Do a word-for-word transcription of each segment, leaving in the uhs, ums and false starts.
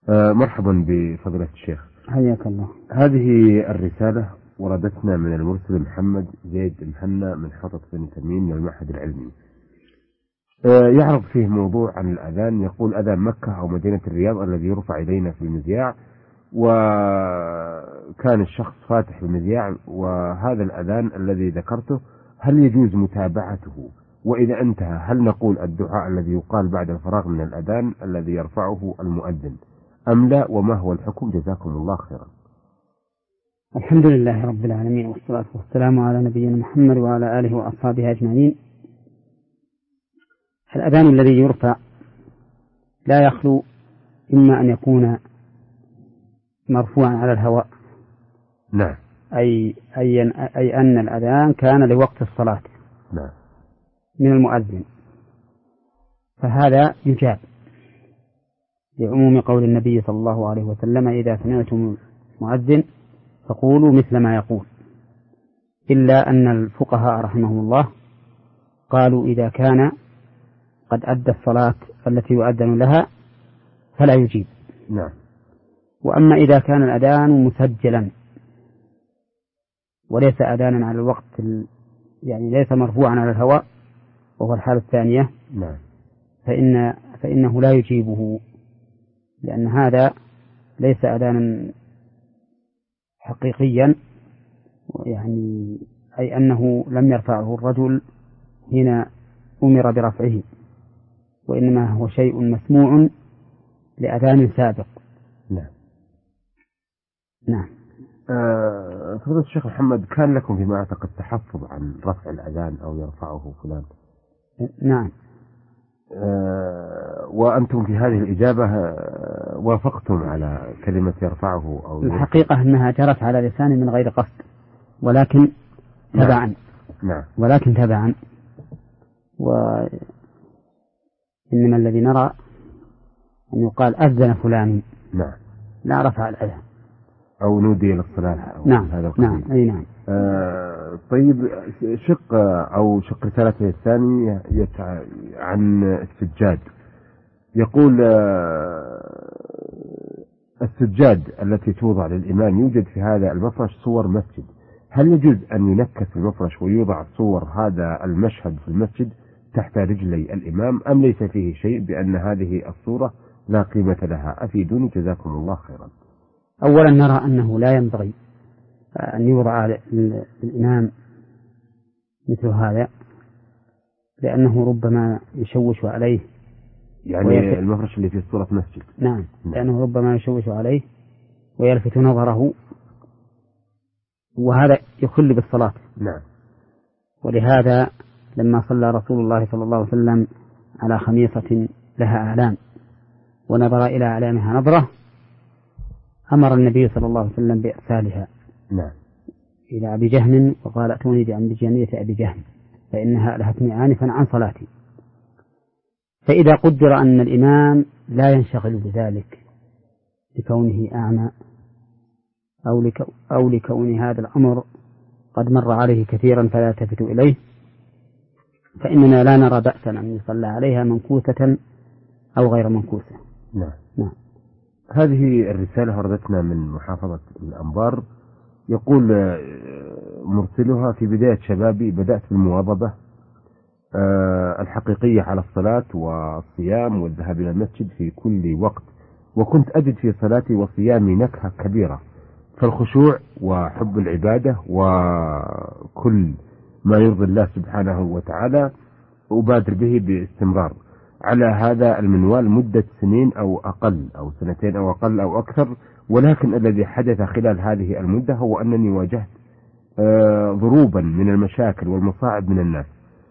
آه مرحبا بفضيلة الشيخ. حياك الله. هذه الرسالة وردتنا من المرسل محمد زيد محنى من حطة بني تميم من المعهد العلمي. آه يعرض فيه موضوع عن الأذان، يقول أذان مكة أو مدينة الرياض الذي يرفع إلينا في المذياع، وكان الشخص فاتح المذياع، وهذا الأذان الذي ذكرته هل يجوز متابعته؟ وإذا انتهى هل نقول الدعاء الذي يقال بعد الفراغ من الأذان الذي يرفعه المؤذن أم لا؟ وما هو الحكم؟ جزاكم الله خيرا. الحمد لله رب العالمين، والصلاة والسلام على نبينا محمد وعلى آله وأصحابه أجمعين. الأذان الذي يرفع لا يخلو إما أن يكون مرفوعا على الهواء، نعم، أي, أي, أي أن الأذان كان لوقت الصلاة، نعم، من المؤذن، فهذا يجاب لعموم قول النبي صلى الله عليه وسلم: إذا سمعتم مؤذن فقولوا مثل ما يقول. إلا أن الفقهاء رحمهم الله قالوا إذا كان قد أدى الصلاة التي يؤذن لها فلا يجيب. نعم. وأما إذا كان الأذان مسجلا وليس أذانا على الوقت، يعني ليس مرفوعا على الهواء، وهو الحالة الثانية، نعم، فإن فإنه لا يجيبه، لأن هذا ليس أذانا حقيقيا، يعني أي أنه لم يرفعه الرجل حين أمر برفعه، وإنما هو شيء مسموع لأذان سابق. نعم. نعم. آه، فضيلة الشيخ محمد، كان لكم فيما أعتقد تحفظ عن رفع الأذان أو يرفعه فلان. نعم. آه، وأنتم في هذه الإجابة آه، وافقتم على كلمة يرفعه أو يرفع. الحقيقة أنها جرت على لساني من غير قصد، ولكن تبعا. نعم. نعم. ولكن تبعا. وإنما الذي نرى أن يقال أذن فلان، نعم، لا رفع الأذان أو نودي للصلاة أو نعم. هذا نعم. أي نعم. آه طيب، شق أو شق رسالته الثاني يتع... عن السجاد، يقول آه السجاد التي توضع للإمام يوجد في هذا المفرش صور مسجد، هل يجوز أن ينكس المفرش ويوضع صور هذا المشهد في المسجد تحت رجلي الإمام، أم ليس فيه شيء بأن هذه الصورة لا قيمة لها؟ أفيدوني جزاكم الله خيرا. أولا نرى أنه لا ينبغي أن يوضع للإمام مثل هذا، لأنه ربما يشوش عليه، يعني ويلفت... المفرش اللي فيه صورة مسجد. نعم. لأنه ربما يشوش عليه ويلفت نظره، وهذا يخل بالصلاة. نعم. ولهذا لما صلى رسول الله صلى الله عليه وسلم على خميصة لها أعلام ونظر إلى أعلامها نظرة، أمر النبي صلى الله عليه وسلم بإرسالها نعم. إلى أبي جهم، وقال: ائتوني بأنبجانية أبي جهم فإنها ألهتني آنفا عن صلاتي. فإذا قدر أن الإمام لا ينشغل بذلك لكونه أعمى، أو, لك أو لكون هذا الأمر قد مر عليه كثيرا فلا يلتفت إليه، فإننا لا نرى بأسا أن يصلى عليها منكوسة أو غير منكوسة. نعم. نعم. هذه الرسالة وردتنا من محافظة الأنبار، يقول مرسلها: في بداية شبابي بدأت بالمواظبة الحقيقية على الصلاة والصيام والذهاب إلى المسجد في كل وقت، وكنت أجد في صلاتي وصيامي نكهة كبيرة، فالخشوع وحب العبادة وكل ما يرضي الله سبحانه وتعالى أبادر به باستمرار على هذا المنوال مدة سنين أو أقل، أو سنتين أو أقل أو أكثر. ولكن الذي حدث خلال هذه المدة هو أنني واجهت آه ضروبا من المشاكل والمصاعب من الناس،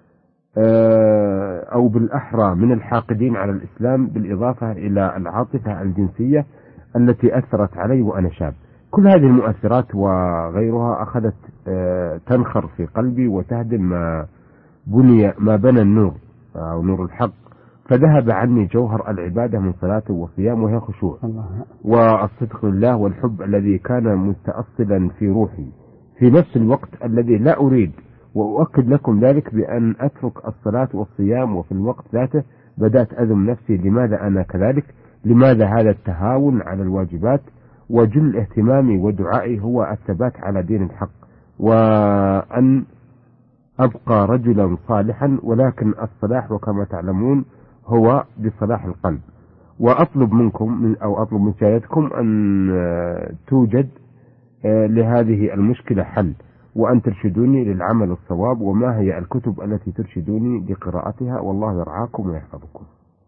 آه أو بالأحرى من الحاقدين على الإسلام، بالإضافة إلى العاطفة الجنسية التي أثرت علي وأنا شاب. كل هذه المؤثرات وغيرها أخذت آه تنخر في قلبي وتهدم ما بني ما بنى النور أو نور الحق، فذهب عني جوهر العبادة من صلاة وصيام، وهي خشوع والصدق لله والحب الذي كان متأصلا في روحي في نفس الوقت الذي لا أريد. وأؤكد لكم ذلك بأن أترك الصلاة والصيام، وفي الوقت ذاته بدأت أذم نفسي لماذا أنا كذلك، لماذا هذا التهاون على الواجبات؟ وجل اهتمامي ودعائي هو الثبات على دين الحق، وأن أبقى رجلا صالحا، ولكن الصلاح وكما تعلمون هو بصلاح القلب. وأطلب منكم من أو أطلب من سيادتكم أن توجد لهذه المشكلة حل، وأن ترشدوني للعمل الصواب، وما هي الكتب التي ترشدوني لقراءتها، والله يرعاكم ويحفظكم.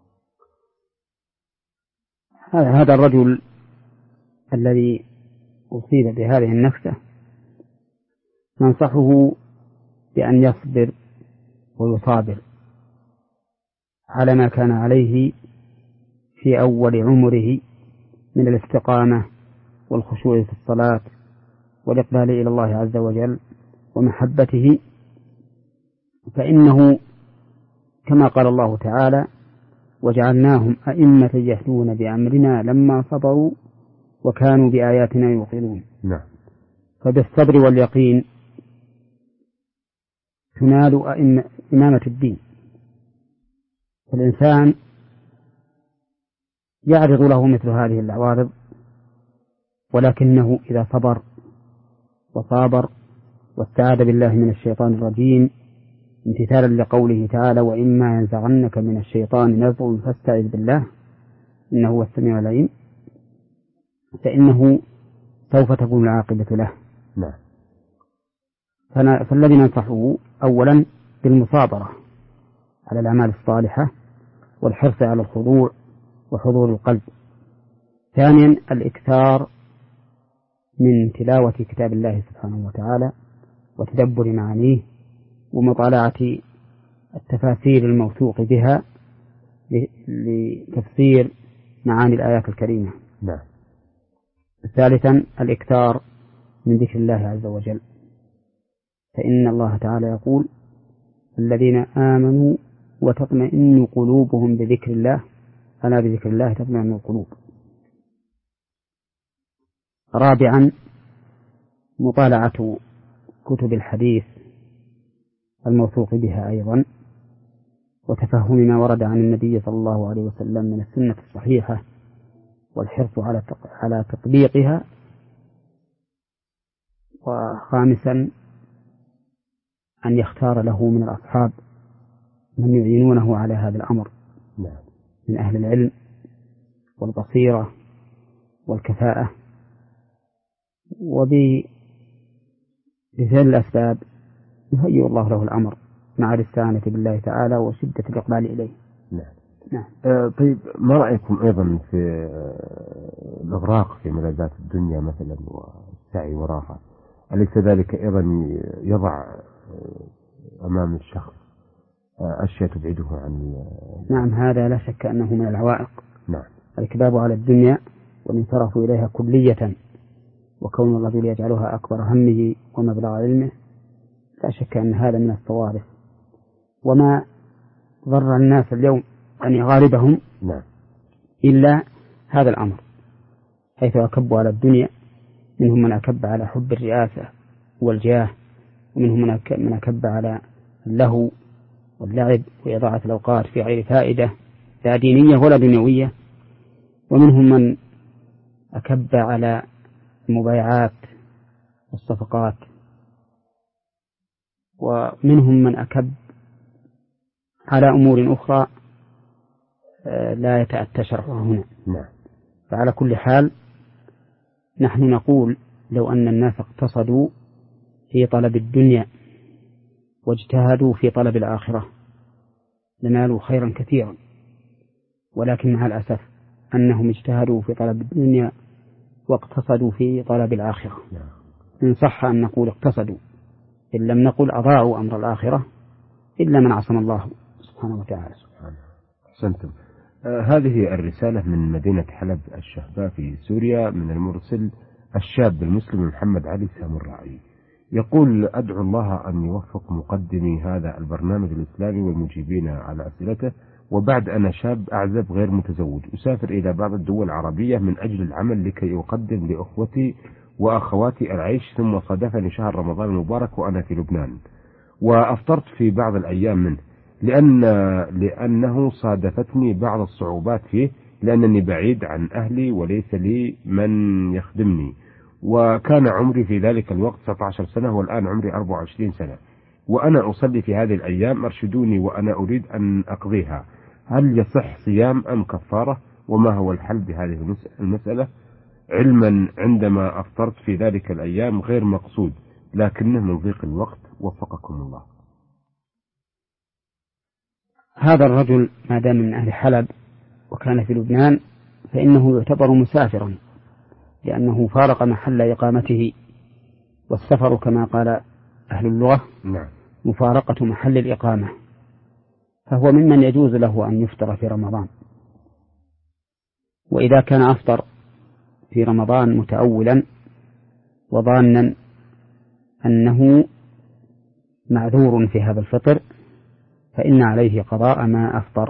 هذا الرجل الذي أصيب بهذه النكسة ننصحه بأن يصبر ويصابر على ما كان عليه في أول عمره من الاستقامة والخشوع في الصلاة والإقبال إلى الله عز وجل ومحبته، فإنه كما قال الله تعالى: وجعلناهم أئمة يهدون بأمرنا لما صبروا وكانوا بآياتنا يوقنون. نعم. فبالصبر واليقين تنال إمامة الدين. فالإنسان يعرض له مثل هذه العوارض، ولكنه إذا صبر وصابر واستعاذ بالله من الشيطان الرجيم امتثالا لقوله تعالى: وإما ينزغنك من الشيطان نزغ فاستعذ بالله إنه هو السميع العليم، فإنه سوف تكون العاقبة له. نعم. فالذي ننصحه أولا بالمصابرة على الأعمال الصالحة والحرص على الخضوع وحضور القلب. ثانيا الإكثار من تلاوة كتاب الله سبحانه وتعالى وتدبر معانيه ومطالعة التفاسير الموثوق بها لتفسير معاني الآيات الكريمة. نعم. ثالثا الإكثار من ذكر الله عز وجل، فإن الله تعالى يقول: الذين آمنوا وتطمئن قلوبهم بذكر الله ألا بذكر الله تطمئن القلوب. رابعا مطالعة كتب الحديث الموثوق بها أيضا، وتفهم ما ورد عن النبي صلى الله عليه وسلم من السنة الصحيحة والحرص على على تطبيقها. وخامسا أن يختار له من الأصحاب من يعينونه على هذا الأمر من أهل العلم والبصيرة والكفاءة، وبذل الأسباب يهيئ الله له الأمر مع الاستعانة بالله تعالى وشدة الإقبال إليه. نعم. نعم. آه طيب، ما رأيكم أيضا في الإغراق في ملذات الدنيا مثلا والسعي وراها؟ أليس ذلك أيضا يضع أمام الشخص أشياء تبعده عن؟ نعم، هذا لا شك أنه من العوائق. نعم. الإكباب على الدنيا والانصراف إليها كلية، وكون الرجل يجعلها أكبر همه ومبلغ علمه، لا شك أن هذا من الصوارف. وما ضر الناس اليوم أن غالبهم نعم. إلا هذا الأمر، حيث أكبوا على الدنيا. منهم من أكب على حب الرئاسة والجاه، ومنهم من أكب على اللهو واللعب وإضاعة الأوقات في غير فائدة لا دينية ولا دنيوية، ومنهم من أكب على المبايعات والصفقات، ومنهم من أكب على أمور أخرى لا يتأتى شرعها هنا. نعم. فعلى كل حال نحن نقول لو أن الناس اقتصدوا في طلب الدنيا واجتهدوا في طلب الآخرة لنالوا خيرا كثيرا، ولكن مع الأسف أنهم اجتهدوا في طلب الدنيا واقتصدوا في طلب الآخرة. نعم. إن صح أن نقول اقتصدوا، إن لم نقل أضاعوا أمر الآخرة، إلا من عصم الله سبحانه وتعالى. سبحانه. أحسنتم. آه هذه الرسالة من مدينة حلب الشهباء في سوريا، من المرسل الشاب المسلم محمد علي سامراعي، يقول: أدعو الله أن يوفق مقدمي هذا البرنامج الإسلامي والمجيبين على أسئلته. وبعد أنا شاب أعزب غير متزوج، أسافر إلى بعض الدول العربية من أجل العمل لكي أقدم لأخوتي وأخواتي العيش، ثم صادفني شهر رمضان المبارك وأنا في لبنان، وأفطرت في بعض الأيام منه لأن لأنه صادفتني بعض الصعوبات فيه، لأنني بعيد عن أهلي وليس لي من يخدمني، وكان عمري في ذلك الوقت تسعة عشر سنة والآن عمري أربعة وعشرين سنة، وأنا أصلي في هذه الأيام، أرشدوني وأنا أريد أن أقضيها، هل يصح صيام أم كفارة؟ وما هو الحل بهذه المسألة؟ علما عندما أفطرت في ذلك الأيام غير مقصود، لكنه من ضيق الوقت، وفقكم الله. هذا الرجل ما دام من أهل حلب وكان في لبنان فإنه يعتبر مسافرا، لأنه فارق محل إقامته، والسفر كما قال أهل اللغة نعم. مفارقة محل الإقامة، فهو ممن يجوز له أن يفطر في رمضان. وإذا كان أفطر في رمضان متأولا وظانا أنه معذور في هذا الفطر فإن عليه قضاء ما أفطر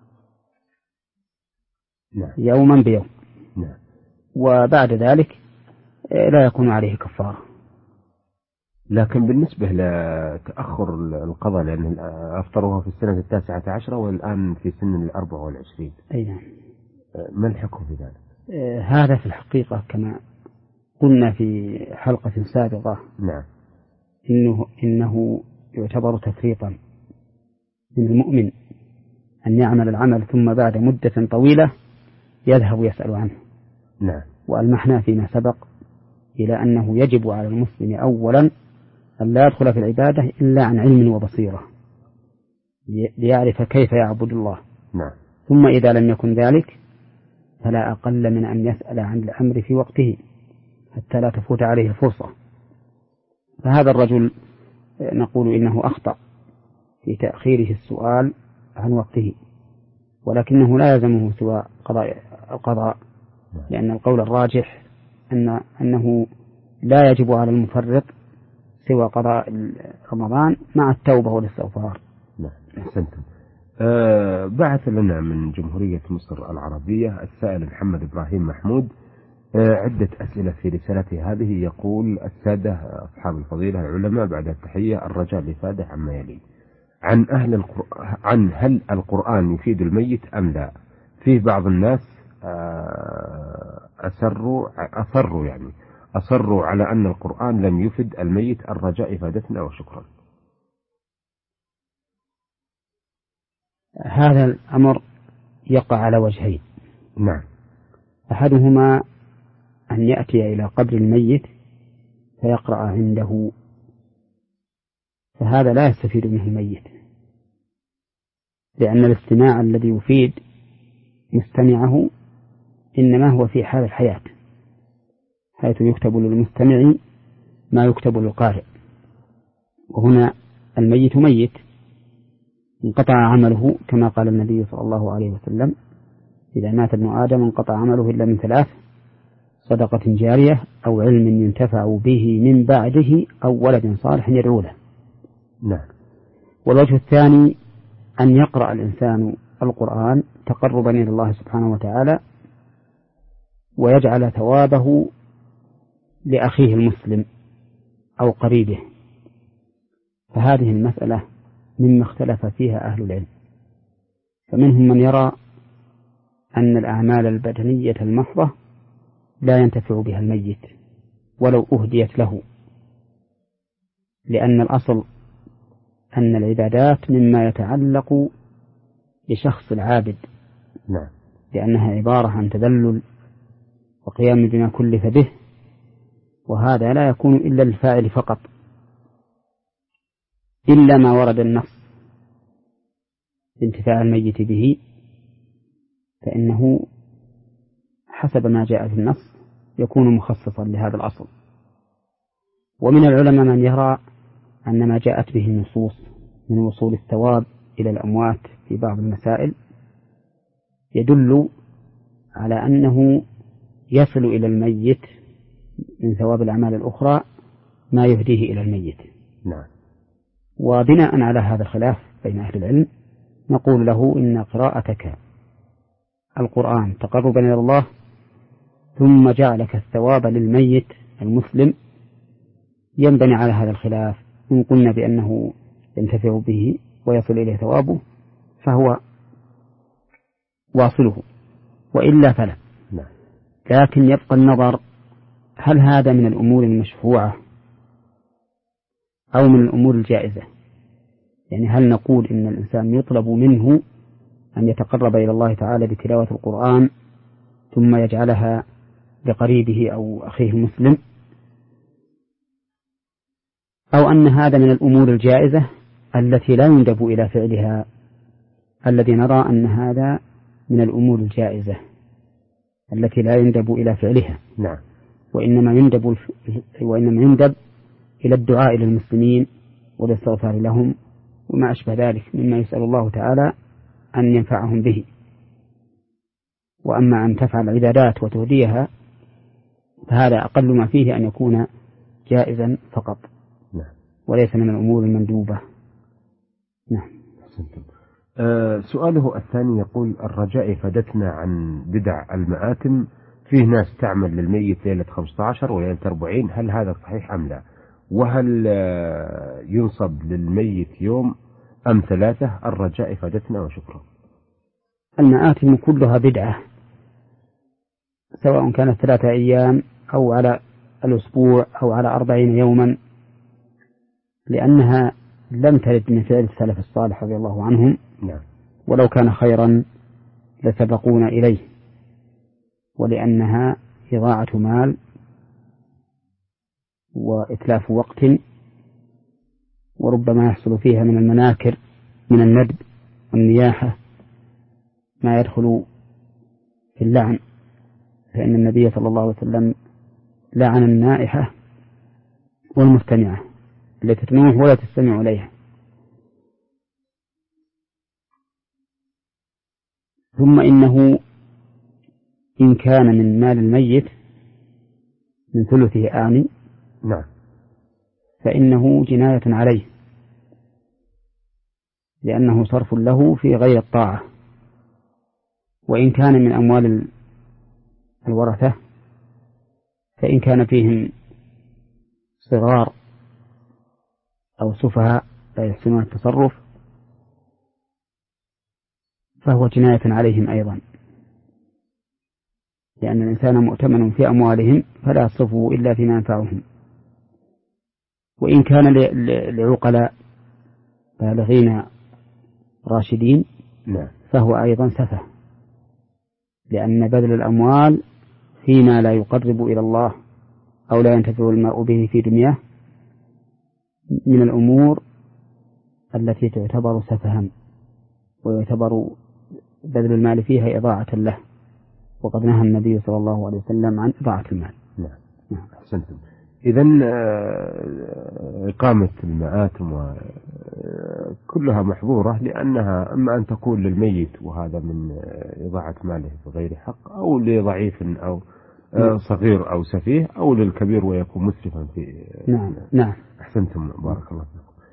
نعم. يوما بيوم. نعم. وبعد ذلك لا يكون عليه كفارة. لكن بالنسبة لتأخر القضاء، لأن أفطرها في السنة التاسعة عشرة والآن في سن الأربعة والعشرين، أي نعم، ما الحكم في ذلك؟ هذا في الحقيقة كما قلنا في حلقة سابقة، نعم، إنه, إنه يعتبر تفريطا من المؤمن أن يعمل العمل ثم بعد مدة طويلة يذهب يسأل عنه. نعم. وألمحنا فيما سبق إلى أنه يجب على المسلم أولا أن لا يدخل في العبادة إلا عن علم وبصيرة ليعرف كيف يعبد الله. نعم. ثم إذا لم يكن ذلك فلا أقل من أن يسأل عن الأمر في وقته حتى لا تفوت عليه الفرصة. فهذا الرجل نقول إنه أخطأ في تأخيره السؤال عن وقته، ولكنه لا يلزمه سوى قضاء القضاء، لأن القول الراجح أن أنه لا يجب على المفرط سوى قضاء رمضان مع التوبة والاستغفار. نعم، أحسنتم. أه بعث لنا من جمهورية مصر العربية السائل محمد إبراهيم محمود أه عدة أسئلة في رسالته هذه. يقول: السادة أصحاب الفضيلة العلماء، بعد التحية الرجاء الإفادة عما يلي: عن أهل القرآن، عن هل القرآن يفيد الميت أم لا؟ فيه بعض الناس أسروا أصروا يعني أصروا على أن القرآن لم يفد الميت، الرجاء إفادتنا وشكرا. هذا الأمر يقع على وجهين. نعم. أحدهما أن يأتي إلى قبر الميت فيقرأ عنده، فهذا لا يستفيد منه الميت، لأن الاستماع الذي يفيد مستمعه إنما هو في حال الحياة، حيث يكتب للمستمع ما يكتب للقارئ، وهنا الميت ميت انقطع عمله، كما قال النبي صلى الله عليه وسلم: إذا مات ابن آدم انقطع عمله إلا من ثلاث: صدقة جارية، أو علم ينتفع به من بعده، أو ولد صالح يدعو له. نعم. والوجه الثاني أن يقرأ الإنسان القرآن تقربا إلى الله سبحانه وتعالى، ويجعل ثوابه لأخيه المسلم أو قريبه، فهذه المسألة مما اختلف فيها أهل العلم. فمنهم من يرى أن الأعمال البدنية المحضة لا ينتفع بها الميت ولو أهديت له، لأن الأصل أن العبادات مما يتعلق بشخص العابد. نعم. لأنها عبارة عن تذلل وقيام بما كلف به، وهذا لا يكون إلا للفاعل فقط، إلا ما ورد النص بانتفاع الميت به، فإنه حسب ما جاء في النص يكون مخصصا لهذا الأصل. ومن العلماء من يرى أن ما جاءت به النصوص من وصول الثواب إلى الأموات في بعض المسائل يدل على أنه يصل إلى الميت من ثواب الأعمال الأخرى ما يهديه إلى الميت. نعم. وبناء على هذا الخلاف بين أهل العلم نقول له: إن قراءتك القرآن تقربا إلى الله ثم جعلك الثواب للميت المسلم ينبني على هذا الخلاف. إن قلنا بأنه ينتفع به ويصل إليه ثوابه فهو واصله، وإلا فلا. نعم. لكن يبقى النظر هل هذا من الأمور المشفوعة أو من الأمور الجائزة؟ يعني هل نقول إن الإنسان يطلب منه أن يتقرب إلى الله تعالى بتلاوة القرآن ثم يجعلها لقريبه أو أخيه المسلم، أو أن هذا من الأمور الجائزة التي لا يندب إلى فعلها؟ الذي نرى أن هذا من الأمور الجائزة التي لا يندب إلى فعلها. نعم. وإنما يندب وإنما يندب إلى الدعاء للمسلمين والاستغفار لهم وما أشبه ذلك مما يسأل الله تعالى أن ينفعهم به. وأما أن تفعل عبادات وتهديها فهذا أقل ما فيه أن يكون جائزا فقط. نعم. وليس من الأمور المندوبة. نعم. أه سؤاله الثاني يقول: الرجاء فدتنا عن بدع المآتم، فيه ناس تعمل للميت ليلة خمسة عشر وليلة أربعين، هل هذا صحيح أم لا؟ وهل أه ينصب للميت يوم أم ثلاثة؟ الرجاء فدتنا وشكرا. المآتم كلها بدعة، سواء كانت ثلاثة أيام أو على الأسبوع أو على أربعين يوما، لأنها لم ترد من فعل السلف الصالح رضي الله عنهم. نعم. ولو كان خيرا لسبقونا إليه، ولأنها إضاعة مال وإتلاف وقت، وربما يحصل فيها من المناكر من الندب والنياحة ما يدخل في اللعن، فإن النبي صلى الله عليه وسلم لعن النائحة والمستمعة التي تنوح ولا تستمع إليها. ثم إنه إن كان من مال الميت من ثلثه آني نعم فإنه جناية عليه، لأنه صرف له في غير الطاعة. وإن كان من أموال الورثة فإن كان فيهم صغار أو سفهاء لا يحسنون التصرف فهو جناية عليهم أيضا، لأن الإنسان مؤتمن في أموالهم فلا يصرفه إلا فيما ينفعهم. وإن كان لعقلاء بالغين راشدين فهو أيضا سفه، لأن بذل الأموال فيما لا يقرب إلى الله أو لا ينتفع المرء به في دنياه من الأمور التي تعتبر سفها، ويعتبر بذل المال فيها إضاعة له، وقد نهى النبي صلى الله عليه وسلم عن إضاعة المال. نعم. أحسنتم. إذن إقامة المآتم كلها محظورة، لأنها أما أن تكون للميت وهذا من إضاعة ماله بغير حق، أو لضعيف أو صغير أو سفيه، أو للكبير ويكون مسرفا في. نعم. نعم. أحسنتم، بارك الله فيكم.